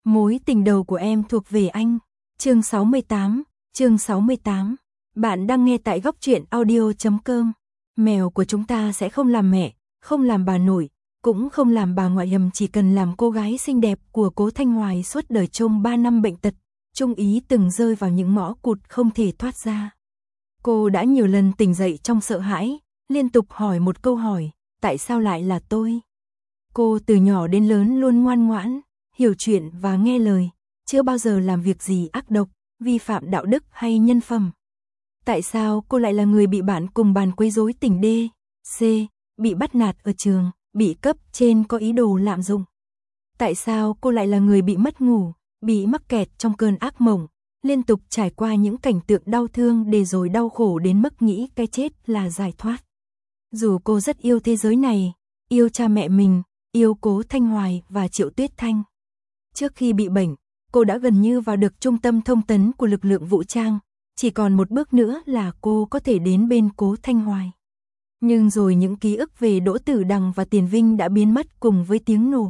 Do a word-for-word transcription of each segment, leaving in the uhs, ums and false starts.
Mối tình đầu của em thuộc về anh. Chương sáu mươi tám, chương sáu mươi tám. Bạn đang nghe tại góc truyện audio chấm com. Mèo của chúng ta sẽ không làm mẹ, không làm bà nội, cũng không làm bà ngoại, hầm chỉ cần làm cô gái xinh đẹp của Cố Thanh Hoài suốt đời trông ba năm bệnh tật. Trung Ý từng rơi vào những ngõ cụt không thể thoát ra. Cô đã nhiều lần tỉnh dậy trong sợ hãi, liên tục hỏi một câu hỏi, tại sao lại là tôi? Cô từ nhỏ đến lớn luôn ngoan ngoãn, hiểu chuyện và nghe lời, chưa bao giờ làm việc gì ác độc, vi phạm đạo đức hay nhân phẩm. Tại sao cô lại là người bị bạn cùng bàn quấy rối tỉnh D, C, bị bắt nạt ở trường, bị cấp trên có ý đồ lạm dụng? Tại sao cô lại là người bị mất ngủ, bị mắc kẹt trong cơn ác mộng, liên tục trải qua những cảnh tượng đau thương để rồi đau khổ đến mức nghĩ cái chết là giải thoát? Dù cô rất yêu thế giới này, yêu cha mẹ mình, yêu Cố Thanh Hoài và Triệu Tuyết Thanh. Trước khi bị bệnh, cô đã gần như vào được trung tâm thông tấn của lực lượng vũ trang, chỉ còn một bước nữa là cô có thể đến bên Cố Thanh Hoài. Nhưng rồi những ký ức về Đỗ Tử Đằng và Tiền Vinh đã biến mất cùng với tiếng nổ.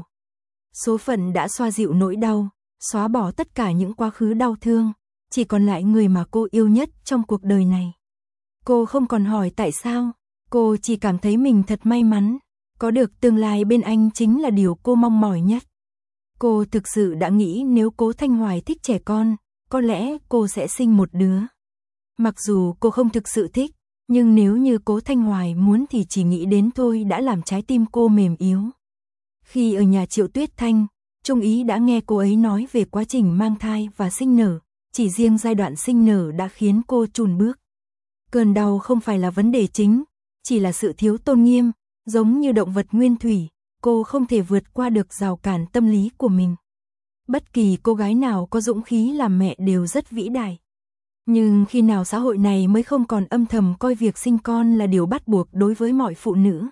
Số phận đã xoa dịu nỗi đau, xóa bỏ tất cả những quá khứ đau thương, chỉ còn lại người mà cô yêu nhất trong cuộc đời này. Cô không còn hỏi tại sao, cô chỉ cảm thấy mình thật may mắn, có được tương lai bên anh chính là điều cô mong mỏi nhất. Cô thực sự đã nghĩ nếu Cố Thanh Hoài thích trẻ con, có lẽ cô sẽ sinh một đứa. Mặc dù cô không thực sự thích, nhưng nếu như Cố Thanh Hoài muốn thì chỉ nghĩ đến thôi đã làm trái tim cô mềm yếu. Khi ở nhà Triệu Tuyết Thanh, Trung Ý đã nghe cô ấy nói về quá trình mang thai và sinh nở, chỉ riêng giai đoạn sinh nở đã khiến cô chùn bước. Cơn đau không phải là vấn đề chính, chỉ là sự thiếu tôn nghiêm, giống như động vật nguyên thủy, cô không thể vượt qua được rào cản tâm lý của mình. Bất kỳ cô gái nào có dũng khí làm mẹ đều rất vĩ đại. Nhưng khi nào xã hội này mới không còn âm thầm coi việc sinh con là điều bắt buộc đối với mọi phụ nữ?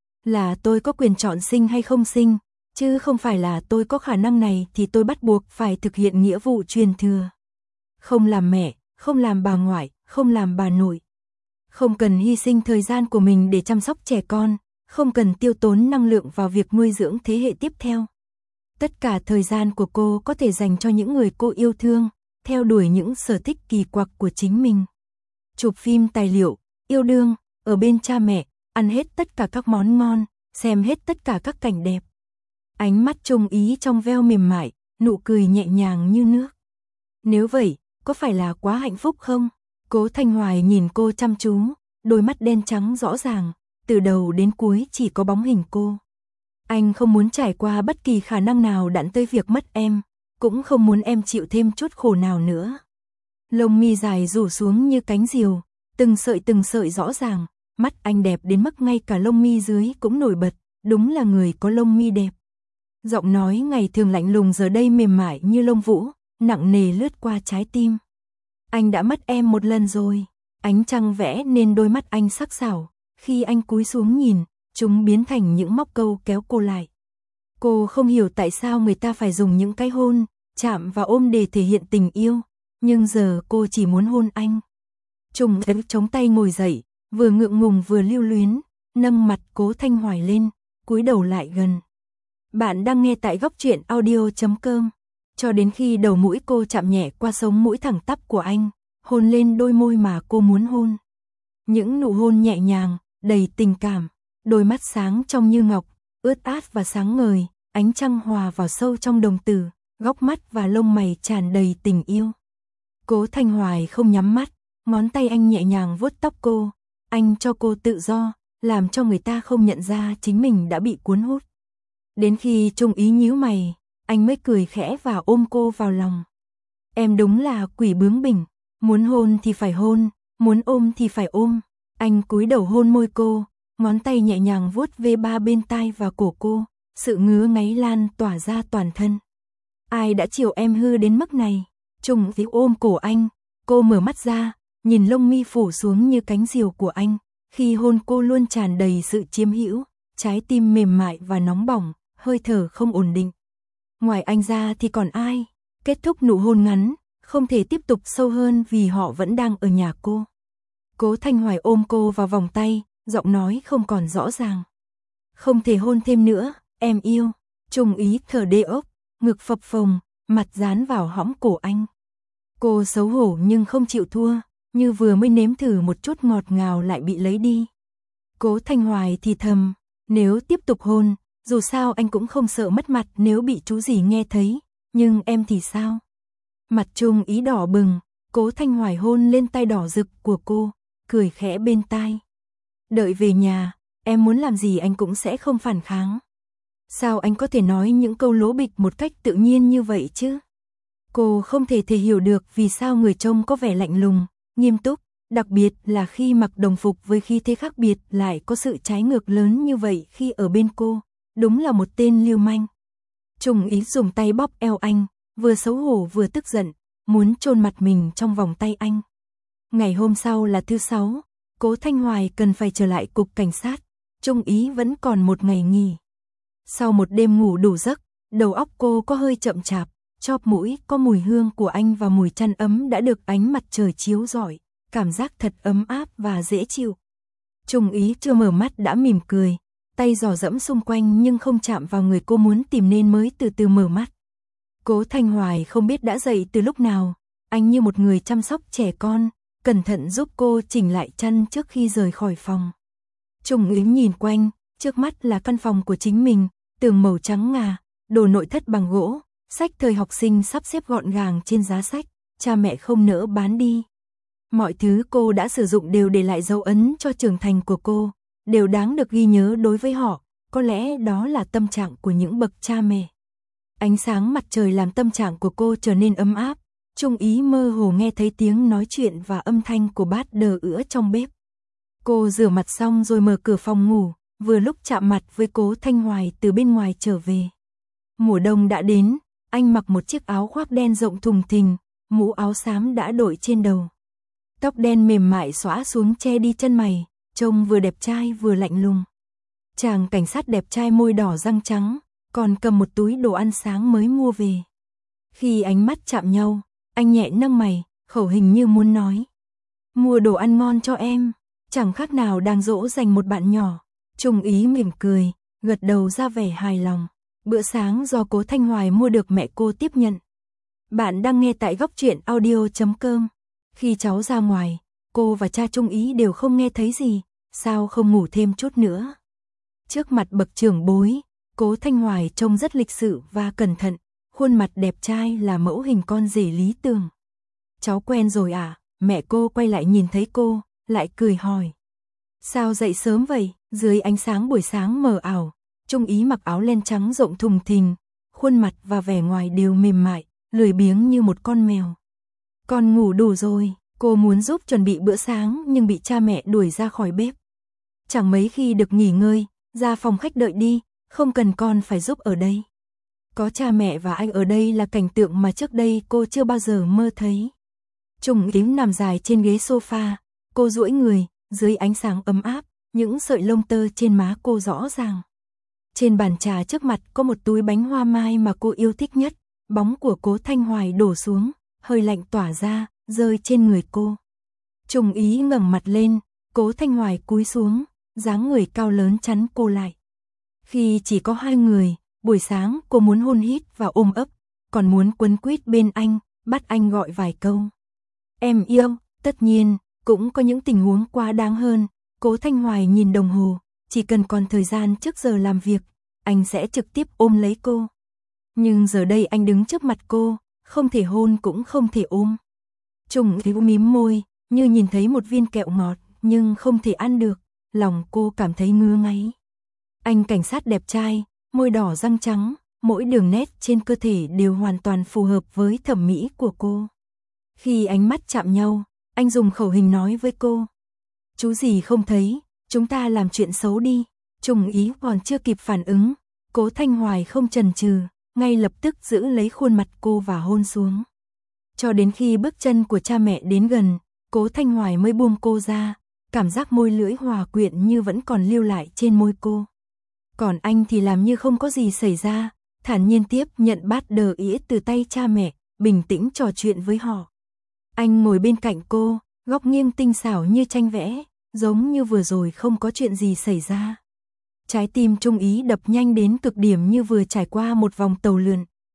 Là tôi có quyền chọn sinh hay không sinh, chứ không phải là tôi có khả năng này thì tôi bắt buộc phải thực hiện nghĩa vụ truyền thừa. Không làm mẹ, không làm bà ngoại, không làm bà nội. Không cần hy sinh thời gian của mình để chăm sóc trẻ con, không cần tiêu tốn năng lượng vào việc nuôi dưỡng thế hệ tiếp theo. Tất cả thời gian của cô có thể dành cho những người cô yêu thương, theo đuổi những sở thích kỳ quặc của chính mình. Chụp phim tài liệu, yêu đương, ở bên cha mẹ, ăn hết tất cả các món ngon, xem hết tất cả các cảnh đẹp. Ánh mắt Trung Ý trong veo mềm mại, nụ cười nhẹ nhàng như nước. Nếu vậy, có phải là quá hạnh phúc không? Cố Thanh Hoài nhìn cô chăm chú, đôi mắt đen trắng rõ ràng, từ đầu đến cuối chỉ có bóng hình cô. Anh không muốn trải qua bất kỳ khả năng nào đặn tới việc mất em, cũng không muốn em chịu thêm chút khổ nào nữa. Lông mi dài rủ xuống như cánh diều, từng sợi từng sợi rõ ràng, mắt anh đẹp đến mức ngay cả lông mi dưới cũng nổi bật, đúng là người có lông mi đẹp. Giọng nói ngày thường lạnh lùng giờ đây mềm mại như lông vũ, nặng nề lướt qua trái tim. Anh đã mất em một lần rồi. Ánh trăng vẽ nên đôi mắt anh sắc sảo, khi anh cúi xuống nhìn, chúng biến thành những móc câu kéo cô lại. Cô không hiểu tại sao người ta phải dùng những cái hôn, chạm và ôm để thể hiện tình yêu, nhưng giờ cô chỉ muốn hôn anh. Trung chống tay ngồi dậy, vừa ngượng ngùng vừa lưu luyến, nâng mặt Cố Thanh Hoài lên, cúi đầu lại gần. Bạn đang nghe tại góc truyện audio chấm com. Cho đến khi đầu mũi cô chạm nhẹ qua sống mũi thẳng tắp của anh, hôn lên đôi môi mà cô muốn hôn. Những nụ hôn nhẹ nhàng, đầy tình cảm, đôi mắt sáng trong như ngọc, ướt át và sáng ngời, ánh trăng hòa vào sâu trong đồng tử, góc mắt và lông mày tràn đầy tình yêu. Cố Thanh Hoài không nhắm mắt, ngón tay anh nhẹ nhàng vuốt tóc cô, anh cho cô tự do, làm cho người ta không nhận ra chính mình đã bị cuốn hút. Đến khi Trung Ý nhíu mày, anh mới cười khẽ và ôm cô vào lòng. Em đúng là quỷ bướng bỉnh, muốn hôn thì phải hôn, muốn ôm thì phải ôm. Anh cúi đầu hôn môi cô, ngón tay nhẹ nhàng vuốt ve ba bên tai và cổ cô, sự ngứa ngáy lan tỏa ra toàn thân. Ai đã chiều em hư đến mức này? Trung Ý ôm cổ anh, cô mở mắt ra, nhìn lông mi phủ xuống như cánh diều của anh, khi hôn cô luôn tràn đầy sự chiếm hữu, trái tim mềm mại và nóng bỏng, hơi thở không ổn định. Ngoài anh ra thì còn ai? Kết thúc nụ hôn ngắn, không thể tiếp tục sâu hơn vì họ vẫn đang ở nhà cô. Cố Thanh Hoài ôm cô vào vòng tay, giọng nói không còn rõ ràng. Không thể hôn thêm nữa, em yêu. Trung Ý thở đê ốc, ngực phập phồng, mặt dán vào hõm cổ anh. Cô xấu hổ nhưng không chịu thua, như vừa mới nếm thử một chút ngọt ngào lại bị lấy đi. Cố Thanh Hoài thì thầm, nếu tiếp tục hôn, dù sao anh cũng không sợ mất mặt nếu bị chú rể nghe thấy, nhưng em thì sao? Mặt Trung Ý đỏ bừng, Cố Thanh Hoài hôn lên tay đỏ rực của cô, cười khẽ bên tai. Đợi về nhà, em muốn làm gì anh cũng sẽ không phản kháng. Sao anh có thể nói những câu lố bịch một cách tự nhiên như vậy chứ? Cô không thể thể hiểu được vì sao người trông có vẻ lạnh lùng, nghiêm túc, đặc biệt là khi mặc đồng phục với khí thế khác biệt lại có sự trái ngược lớn như vậy khi ở bên cô, đúng là một tên lưu manh. Trung Ý dùng tay bóp eo anh, vừa xấu hổ vừa tức giận, muốn chôn mặt mình trong vòng tay anh. Ngày hôm sau là thứ sáu, Cố Thanh Hoài cần phải trở lại cục cảnh sát, Trung Ý vẫn còn một ngày nghỉ. Sau một đêm ngủ đủ giấc, đầu óc cô có hơi chậm chạp, chóp mũi có mùi hương của anh và mùi chăn ấm đã được ánh mặt trời chiếu rọi, cảm giác thật ấm áp và dễ chịu. Trung Ý chưa mở mắt đã mỉm cười, tay dò dẫm xung quanh nhưng không chạm vào người cô muốn tìm nên mới từ từ mở mắt. Cố Thanh Hoài không biết đã dậy từ lúc nào, anh như một người chăm sóc trẻ con, cẩn thận giúp cô chỉnh lại chăn trước khi rời khỏi phòng. Trung Ý nhìn quanh, trước mắt là căn phòng của chính mình, tường màu trắng ngà, đồ nội thất bằng gỗ, sách thời học sinh sắp xếp gọn gàng trên giá sách, cha mẹ không nỡ bán đi. Mọi thứ cô đã sử dụng đều để lại dấu ấn cho trưởng thành của cô, đều đáng được ghi nhớ đối với họ, có lẽ đó là tâm trạng của những bậc cha mẹ. Ánh sáng mặt trời làm tâm trạng của cô trở nên ấm áp, Trung Ý mơ hồ nghe thấy tiếng nói chuyện và âm thanh của bát đờ ữa trong bếp. Cô rửa mặt xong rồi mở cửa phòng ngủ, vừa lúc chạm mặt với Cố Thanh Hoài từ bên ngoài trở về. Mùa đông đã đến, anh mặc một chiếc áo khoác đen rộng thùng thình, mũ áo xám đã đội trên đầu. Tóc đen mềm mại xõa xuống che đi chân mày, trông vừa đẹp trai vừa lạnh lùng. Chàng cảnh sát đẹp trai môi đỏ răng trắng, còn cầm một túi đồ ăn sáng mới mua về. Khi ánh mắt chạm nhau, anh nhẹ nâng mày, khẩu hình như muốn nói. Mua đồ ăn ngon cho em, chẳng khác nào đang dỗ dành một bạn nhỏ. Trung Ý mỉm cười, gật đầu ra vẻ hài lòng. Bữa sáng do Cố Thanh Hoài mua được mẹ cô tiếp nhận. Bạn đang nghe tại góc truyện audio chấm com. Khi cháu ra ngoài, cô và cha Trung Ý đều không nghe thấy gì, sao không ngủ thêm chút nữa. Trước mặt bậc trưởng bối, Cố Thanh Hoài trông rất lịch sự và cẩn thận, khuôn mặt đẹp trai là mẫu hình con rể lý tưởng. Cháu quen rồi à? Mẹ cô quay lại nhìn thấy cô, lại cười hỏi. Sao dậy sớm vậy? Dưới ánh sáng buổi sáng mờ ảo, Trung Ý mặc áo len trắng rộng thùng thình, khuôn mặt và vẻ ngoài đều mềm mại, lười biếng như một con mèo. Con ngủ đủ rồi, cô muốn giúp chuẩn bị bữa sáng nhưng bị cha mẹ đuổi ra khỏi bếp. Chẳng mấy khi được nghỉ ngơi, ra phòng khách đợi đi, không cần con phải giúp ở đây. Có cha mẹ và anh ở đây là cảnh tượng mà trước đây cô chưa bao giờ mơ thấy. Trung Ý nằm dài trên ghế sofa, cô duỗi người, dưới ánh sáng ấm áp, những sợi lông tơ trên má cô rõ ràng. Trên bàn trà trước mặt có một túi bánh hoa mai mà cô yêu thích nhất, bóng của Cố Thanh Hoài đổ xuống, hơi lạnh tỏa ra, rơi trên người cô. Trung Ý ngẩng mặt lên, Cố Thanh Hoài cúi xuống, dáng người cao lớn chắn cô lại. Khi chỉ có hai người, buổi sáng cô muốn hôn hít và ôm ấp, còn muốn quấn quýt bên anh, bắt anh gọi vài câu. Em yêu, tất nhiên, cũng có những tình huống quá đáng hơn. Cố Thanh Hoài nhìn đồng hồ, chỉ cần còn thời gian trước giờ làm việc, anh sẽ trực tiếp ôm lấy cô. Nhưng giờ đây anh đứng trước mặt cô, không thể hôn cũng không thể ôm. Trung Ý mím môi, như nhìn thấy một viên kẹo ngọt, nhưng không thể ăn được, lòng cô cảm thấy ngứa ngáy. Anh cảnh sát đẹp trai, môi đỏ răng trắng, mỗi đường nét trên cơ thể đều hoàn toàn phù hợp với thẩm mỹ của cô. Khi ánh mắt chạm nhau, anh dùng khẩu hình nói với cô. Chú gì không thấy, chúng ta làm chuyện xấu đi. Trung Ý còn chưa kịp phản ứng, Cố Thanh Hoài không chần chừ, ngay lập tức giữ lấy khuôn mặt cô và hôn xuống. Cho đến khi bước chân của cha mẹ đến gần, Cố Thanh Hoài mới buông cô ra, cảm giác môi lưỡi hòa quyện như vẫn còn lưu lại trên môi cô. Còn anh thì làm như không có gì xảy ra, thản nhiên tiếp nhận bát đờ ĩa từ tay cha mẹ, bình tĩnh trò chuyện với họ. Anh ngồi bên cạnh cô, góc nghiêng tinh xảo như tranh vẽ, giống như vừa rồi không có chuyện gì xảy ra. Trái tim Trung Ý đập nhanh đến cực điểm như vừa trải qua một vòng tàu lượn,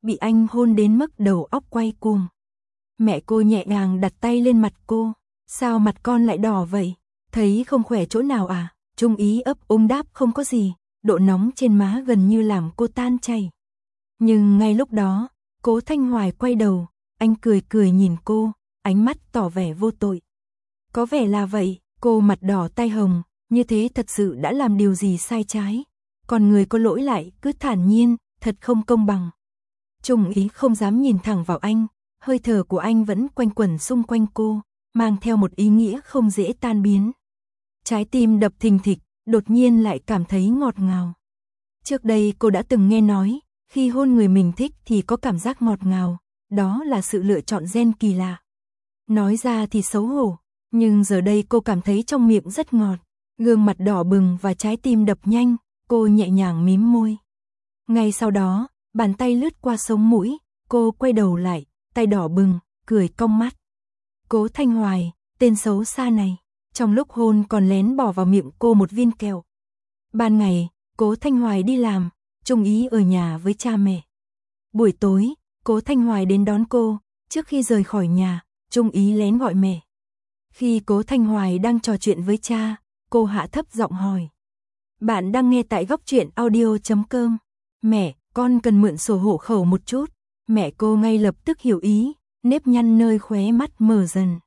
bị anh hôn đến mức đầu óc quay cuồng. Mẹ cô nhẹ nhàng đặt tay lên mặt cô. Sao mặt con lại đỏ vậy? Thấy không khỏe chỗ nào à? Trung Ý ấp úng đáp không có gì, độ nóng trên má gần như làm cô tan chảy. Nhưng ngay lúc đó, Cố Thanh Hoài quay đầu, anh cười cười nhìn cô, ánh mắt tỏ vẻ vô tội. Có vẻ là vậy, cô mặt đỏ tai hồng, như thế thật sự đã làm điều gì sai trái. Còn người có lỗi lại cứ thản nhiên, thật không công bằng. Trung Ý không dám nhìn thẳng vào anh, hơi thở của anh vẫn quanh quẩn xung quanh cô, mang theo một ý nghĩa không dễ tan biến. Trái tim đập thình thịch, đột nhiên lại cảm thấy ngọt ngào. Trước đây cô đã từng nghe nói, khi hôn người mình thích thì có cảm giác ngọt ngào, đó là sự lựa chọn gen kỳ lạ. Nói ra thì xấu hổ, nhưng giờ đây cô cảm thấy trong miệng rất ngọt, gương mặt đỏ bừng và trái tim đập nhanh, cô nhẹ nhàng mím môi. Ngay sau đó, bàn tay lướt qua sống mũi, cô quay đầu lại, tay đỏ bừng, cười cong mắt. Cố Thanh Hoài, tên xấu xa này, trong lúc hôn còn lén bỏ vào miệng cô một viên kẹo. Ban ngày, Cố Thanh Hoài đi làm, Trung Ý ở nhà với cha mẹ. Buổi tối, Cố Thanh Hoài đến đón cô, trước khi rời khỏi nhà, Trung Ý lén gọi mẹ. Khi Cố Thanh Hoài đang trò chuyện với cha, cô hạ thấp giọng hỏi. Bạn đang nghe tại góc truyện audio chấm com. Mẹ, con cần mượn sổ hộ khẩu một chút. Mẹ cô ngay lập tức hiểu ý, nếp nhăn nơi khóe mắt mở dần.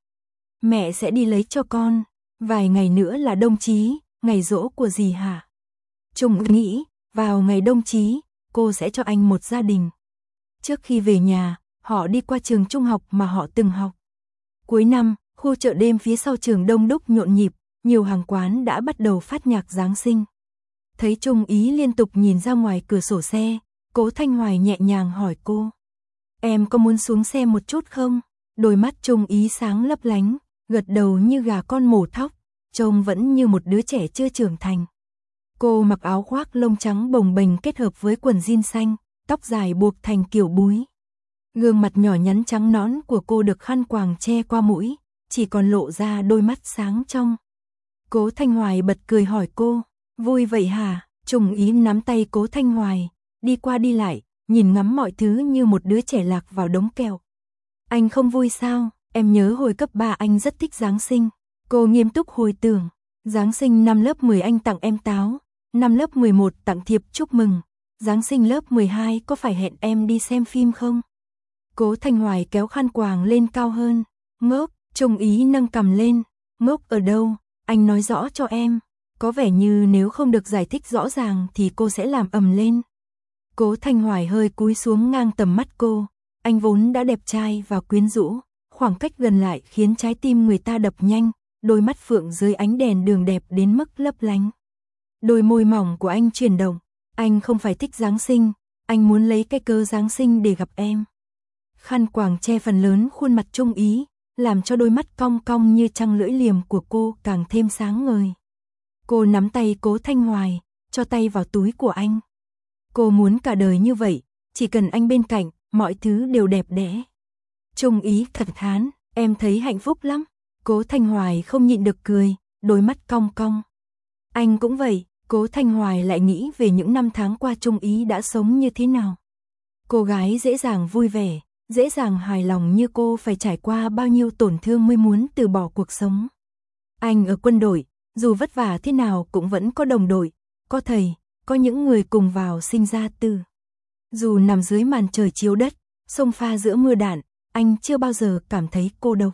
Mẹ sẽ đi lấy cho con, vài ngày nữa là đông chí, ngày giỗ của dì hả? Trung nghĩ, vào ngày đông chí, cô sẽ cho anh một gia đình. Trước khi về nhà, họ đi qua trường trung học mà họ từng học. Cuối năm, khu chợ đêm phía sau trường đông đúc nhộn nhịp, nhiều hàng quán đã bắt đầu phát nhạc Giáng sinh. Thấy Trung Ý liên tục nhìn ra ngoài cửa sổ xe, Cố Thanh Hoài nhẹ nhàng hỏi cô. Em có muốn xuống xe một chút không? Đôi mắt Trung Ý sáng lấp lánh, gật đầu như gà con mổ thóc, trông vẫn như một đứa trẻ chưa trưởng thành. Cô mặc áo khoác lông trắng bồng bềnh kết hợp với quần jean xanh, tóc dài buộc thành kiểu búi. Gương mặt nhỏ nhắn trắng nõn của cô được khăn quàng che qua mũi, chỉ còn lộ ra đôi mắt sáng trong. Cố Thanh Hoài bật cười hỏi cô, vui vậy hả? Trung Ý nắm tay Cố Thanh Hoài, đi qua đi lại, nhìn ngắm mọi thứ như một đứa trẻ lạc vào đống kẹo. Anh không vui sao? Em nhớ hồi cấp ba anh rất thích Giáng sinh. Cô nghiêm túc hồi tưởng, Giáng sinh năm lớp mười anh tặng em táo, năm lớp mười một tặng thiệp chúc mừng, Giáng sinh lớp mười hai có phải hẹn em đi xem phim không? Cố Thanh Hoài kéo khăn quàng lên cao hơn, ngốc, Trung Ý nâng cằm lên, ngốc ở đâu, anh nói rõ cho em, có vẻ như nếu không được giải thích rõ ràng thì cô sẽ làm ầm lên. Cố Thanh Hoài hơi cúi xuống ngang tầm mắt cô, anh vốn đã đẹp trai và quyến rũ, khoảng cách gần lại khiến trái tim người ta đập nhanh, đôi mắt phượng dưới ánh đèn đường đẹp đến mức lấp lánh. Đôi môi mỏng của anh chuyển động, anh không phải thích Giáng sinh, anh muốn lấy cái cớ Giáng sinh để gặp em. Khăn quàng che phần lớn khuôn mặt Trung Ý, làm cho đôi mắt cong cong như trăng lưỡi liềm của cô càng thêm sáng ngời. Cô nắm tay Cố Thanh Hoài, cho tay vào túi của anh. Cô muốn cả đời như vậy, chỉ cần anh bên cạnh, mọi thứ đều đẹp đẽ. Trung Ý thật thán, em thấy hạnh phúc lắm. Cố Thanh Hoài không nhịn được cười, đôi mắt cong cong. Anh cũng vậy, Cố Thanh Hoài lại nghĩ về những năm tháng qua Trung Ý đã sống như thế nào. Cô gái dễ dàng vui vẻ, dễ dàng hài lòng như cô phải trải qua bao nhiêu tổn thương mới muốn từ bỏ cuộc sống. Anh ở quân đội, dù vất vả thế nào cũng vẫn có đồng đội, có thầy, có những người cùng vào sinh ra từ. Dù nằm dưới màn trời chiếu đất, xông pha giữa mưa đạn, anh chưa bao giờ cảm thấy cô độc.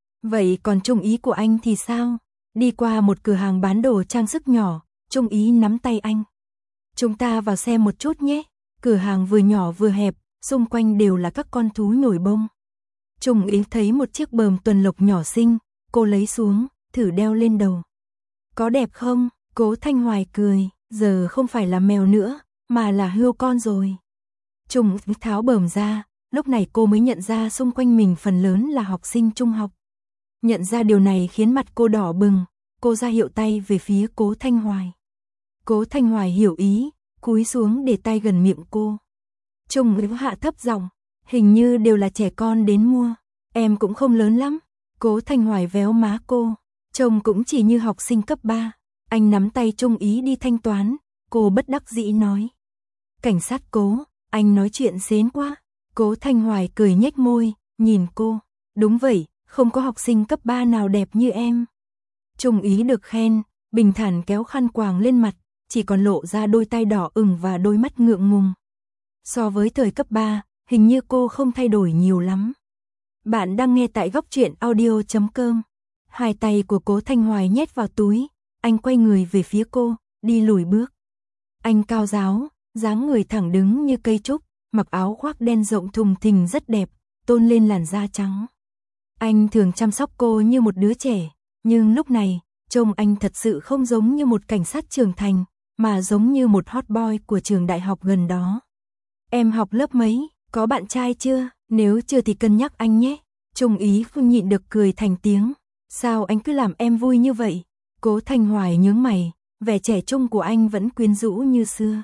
Vậy còn Trung Ý của anh thì sao? Đi qua một cửa hàng bán đồ trang sức nhỏ, Trung Ý nắm tay anh. Chúng ta vào xem một chút nhé. Cửa hàng vừa nhỏ vừa hẹp, xung quanh đều là các con thú nổi bông. Trung Ý thấy một chiếc bờm tuần lộc nhỏ xinh, cô lấy xuống, thử đeo lên đầu. Có đẹp không? Cố Thanh Hoài cười, giờ không phải là mèo nữa, mà là hươu con rồi. Trung Ý tháo bờm ra, lúc này cô mới nhận ra xung quanh mình phần lớn là học sinh trung học. Nhận ra điều này khiến mặt cô đỏ bừng, cô ra hiệu tay về phía Cố Thanh Hoài. Cố Thanh Hoài hiểu ý, cúi xuống để tay gần miệng cô. Trung Ý hạ thấp giọng, hình như đều là trẻ con đến mua, em cũng không lớn lắm. Cố Thanh Hoài véo má cô, trông cũng chỉ như học sinh cấp ba. Anh nắm tay Trung Ý đi thanh toán, cô bất đắc dĩ nói. Cảnh sát Cố, anh nói chuyện xến quá, Cố Thanh Hoài cười nhếch môi, nhìn cô. Đúng vậy, không có học sinh cấp ba nào đẹp như em. Trung Ý được khen, bình thản kéo khăn quàng lên mặt, chỉ còn lộ ra đôi tay đỏ ửng và đôi mắt ngượng ngùng. So với thời cấp ba, hình như cô không thay đổi nhiều lắm. Bạn đang nghe tại góc truyện audio chấm com. Hai tay của Cố Thanh Hoài nhét vào túi, anh quay người về phía cô, đi lùi bước. Anh cao ráo, dáng người thẳng đứng như cây trúc, mặc áo khoác đen rộng thùng thình rất đẹp, tôn lên làn da trắng. Anh thường chăm sóc cô như một đứa trẻ, nhưng lúc này, trông anh thật sự không giống như một cảnh sát trưởng thành, mà giống như một hot boy của trường đại học gần đó. Em học lớp mấy, có bạn trai chưa? Nếu chưa thì cân nhắc anh nhé. Trung Ý không nhịn được cười thành tiếng. Sao anh cứ làm em vui như vậy? Cố Thanh Hoài nhướng mày, vẻ trẻ trung của anh vẫn quyến rũ như xưa.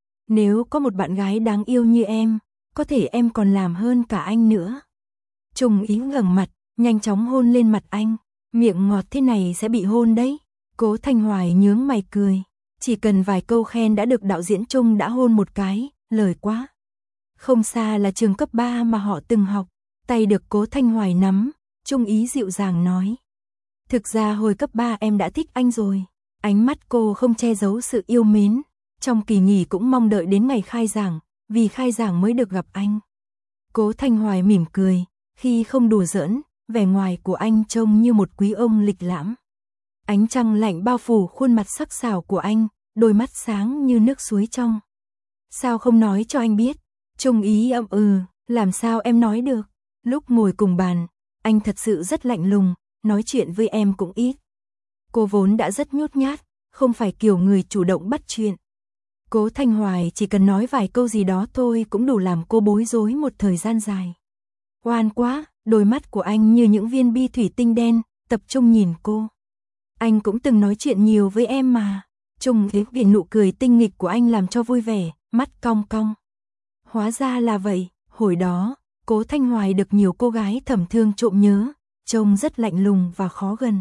Nếu có một bạn gái đáng yêu như em, có thể em còn làm hơn cả anh nữa. Trung Ý ngẩng mặt, nhanh chóng hôn lên mặt anh. Miệng ngọt thế này sẽ bị hôn đấy. Cố Thanh Hoài nhướng mày cười. Chỉ cần vài câu khen đã được đạo diễn Trung đã hôn một cái, lời quá. Không xa là trường cấp ba mà họ từng học. Tay được Cố Thanh Hoài nắm, Trung Ý dịu dàng nói. Thực ra hồi cấp ba em đã thích anh rồi. Ánh mắt cô không che giấu sự yêu mến. Trong kỳ nghỉ cũng mong đợi đến ngày khai giảng, vì khai giảng mới được gặp anh. Cố Thanh Hoài mỉm cười, khi không đùa giỡn, vẻ ngoài của anh trông như một quý ông lịch lãm. Ánh trăng lạnh bao phủ khuôn mặt sắc sảo của anh, đôi mắt sáng như nước suối trong. Sao không nói cho anh biết? Trung Ý ậm ừ, làm sao em nói được? Lúc ngồi cùng bàn, anh thật sự rất lạnh lùng, nói chuyện với em cũng ít. Cô vốn đã rất nhút nhát, không phải kiểu người chủ động bắt chuyện. Cố Thanh Hoài chỉ cần nói vài câu gì đó thôi cũng đủ làm cô bối rối một thời gian dài. Oan quá, đôi mắt của anh như những viên bi thủy tinh đen, tập trung nhìn cô. Anh cũng từng nói chuyện nhiều với em mà. Trung Ý bị nụ cười tinh nghịch của anh làm cho vui vẻ, mắt cong cong. Hóa ra là vậy, hồi đó, Cố Thanh Hoài được nhiều cô gái thầm thương trộm nhớ, trông rất lạnh lùng và khó gần.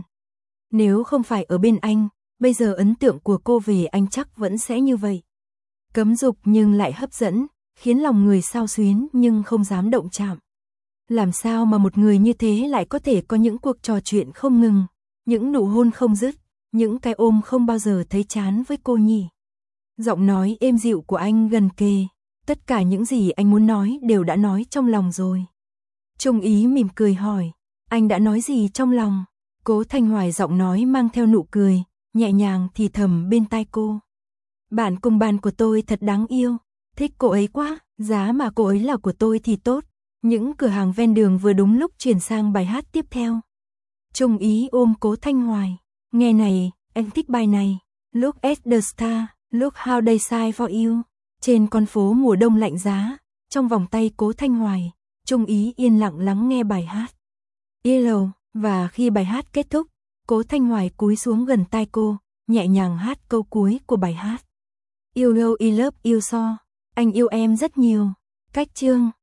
Nếu không phải ở bên anh, bây giờ ấn tượng của cô về anh chắc vẫn sẽ như vậy. Cấm dục nhưng lại hấp dẫn, khiến lòng người xao xuyến nhưng không dám động chạm. Làm sao mà một người như thế lại có thể có những cuộc trò chuyện không ngừng, những nụ hôn không dứt, những cái ôm không bao giờ thấy chán với cô nhỉ? Giọng nói êm dịu của anh gần kề, tất cả những gì anh muốn nói đều đã nói trong lòng rồi. Trung Ý mỉm cười hỏi, anh đã nói gì trong lòng? Cố Thanh Hoài giọng nói mang theo nụ cười, nhẹ nhàng thì thầm bên tai cô. Bạn cùng bàn của tôi thật đáng yêu, thích cô ấy quá, giá mà cô ấy là của tôi thì tốt. Những cửa hàng ven đường vừa đúng lúc chuyển sang bài hát tiếp theo. Trung Ý ôm Cố Thanh Hoài, nghe này, em thích bài này. Look at the star, look how they shine for you. Trên con phố mùa đông lạnh giá, trong vòng tay Cố Thanh Hoài, Trung Ý yên lặng lắng nghe bài hát. Yellow, và khi bài hát kết thúc, Cố Thanh Hoài cúi xuống gần tai cô, nhẹ nhàng hát câu cuối của bài hát. You know I love you so, anh yêu em rất nhiều. Cách chương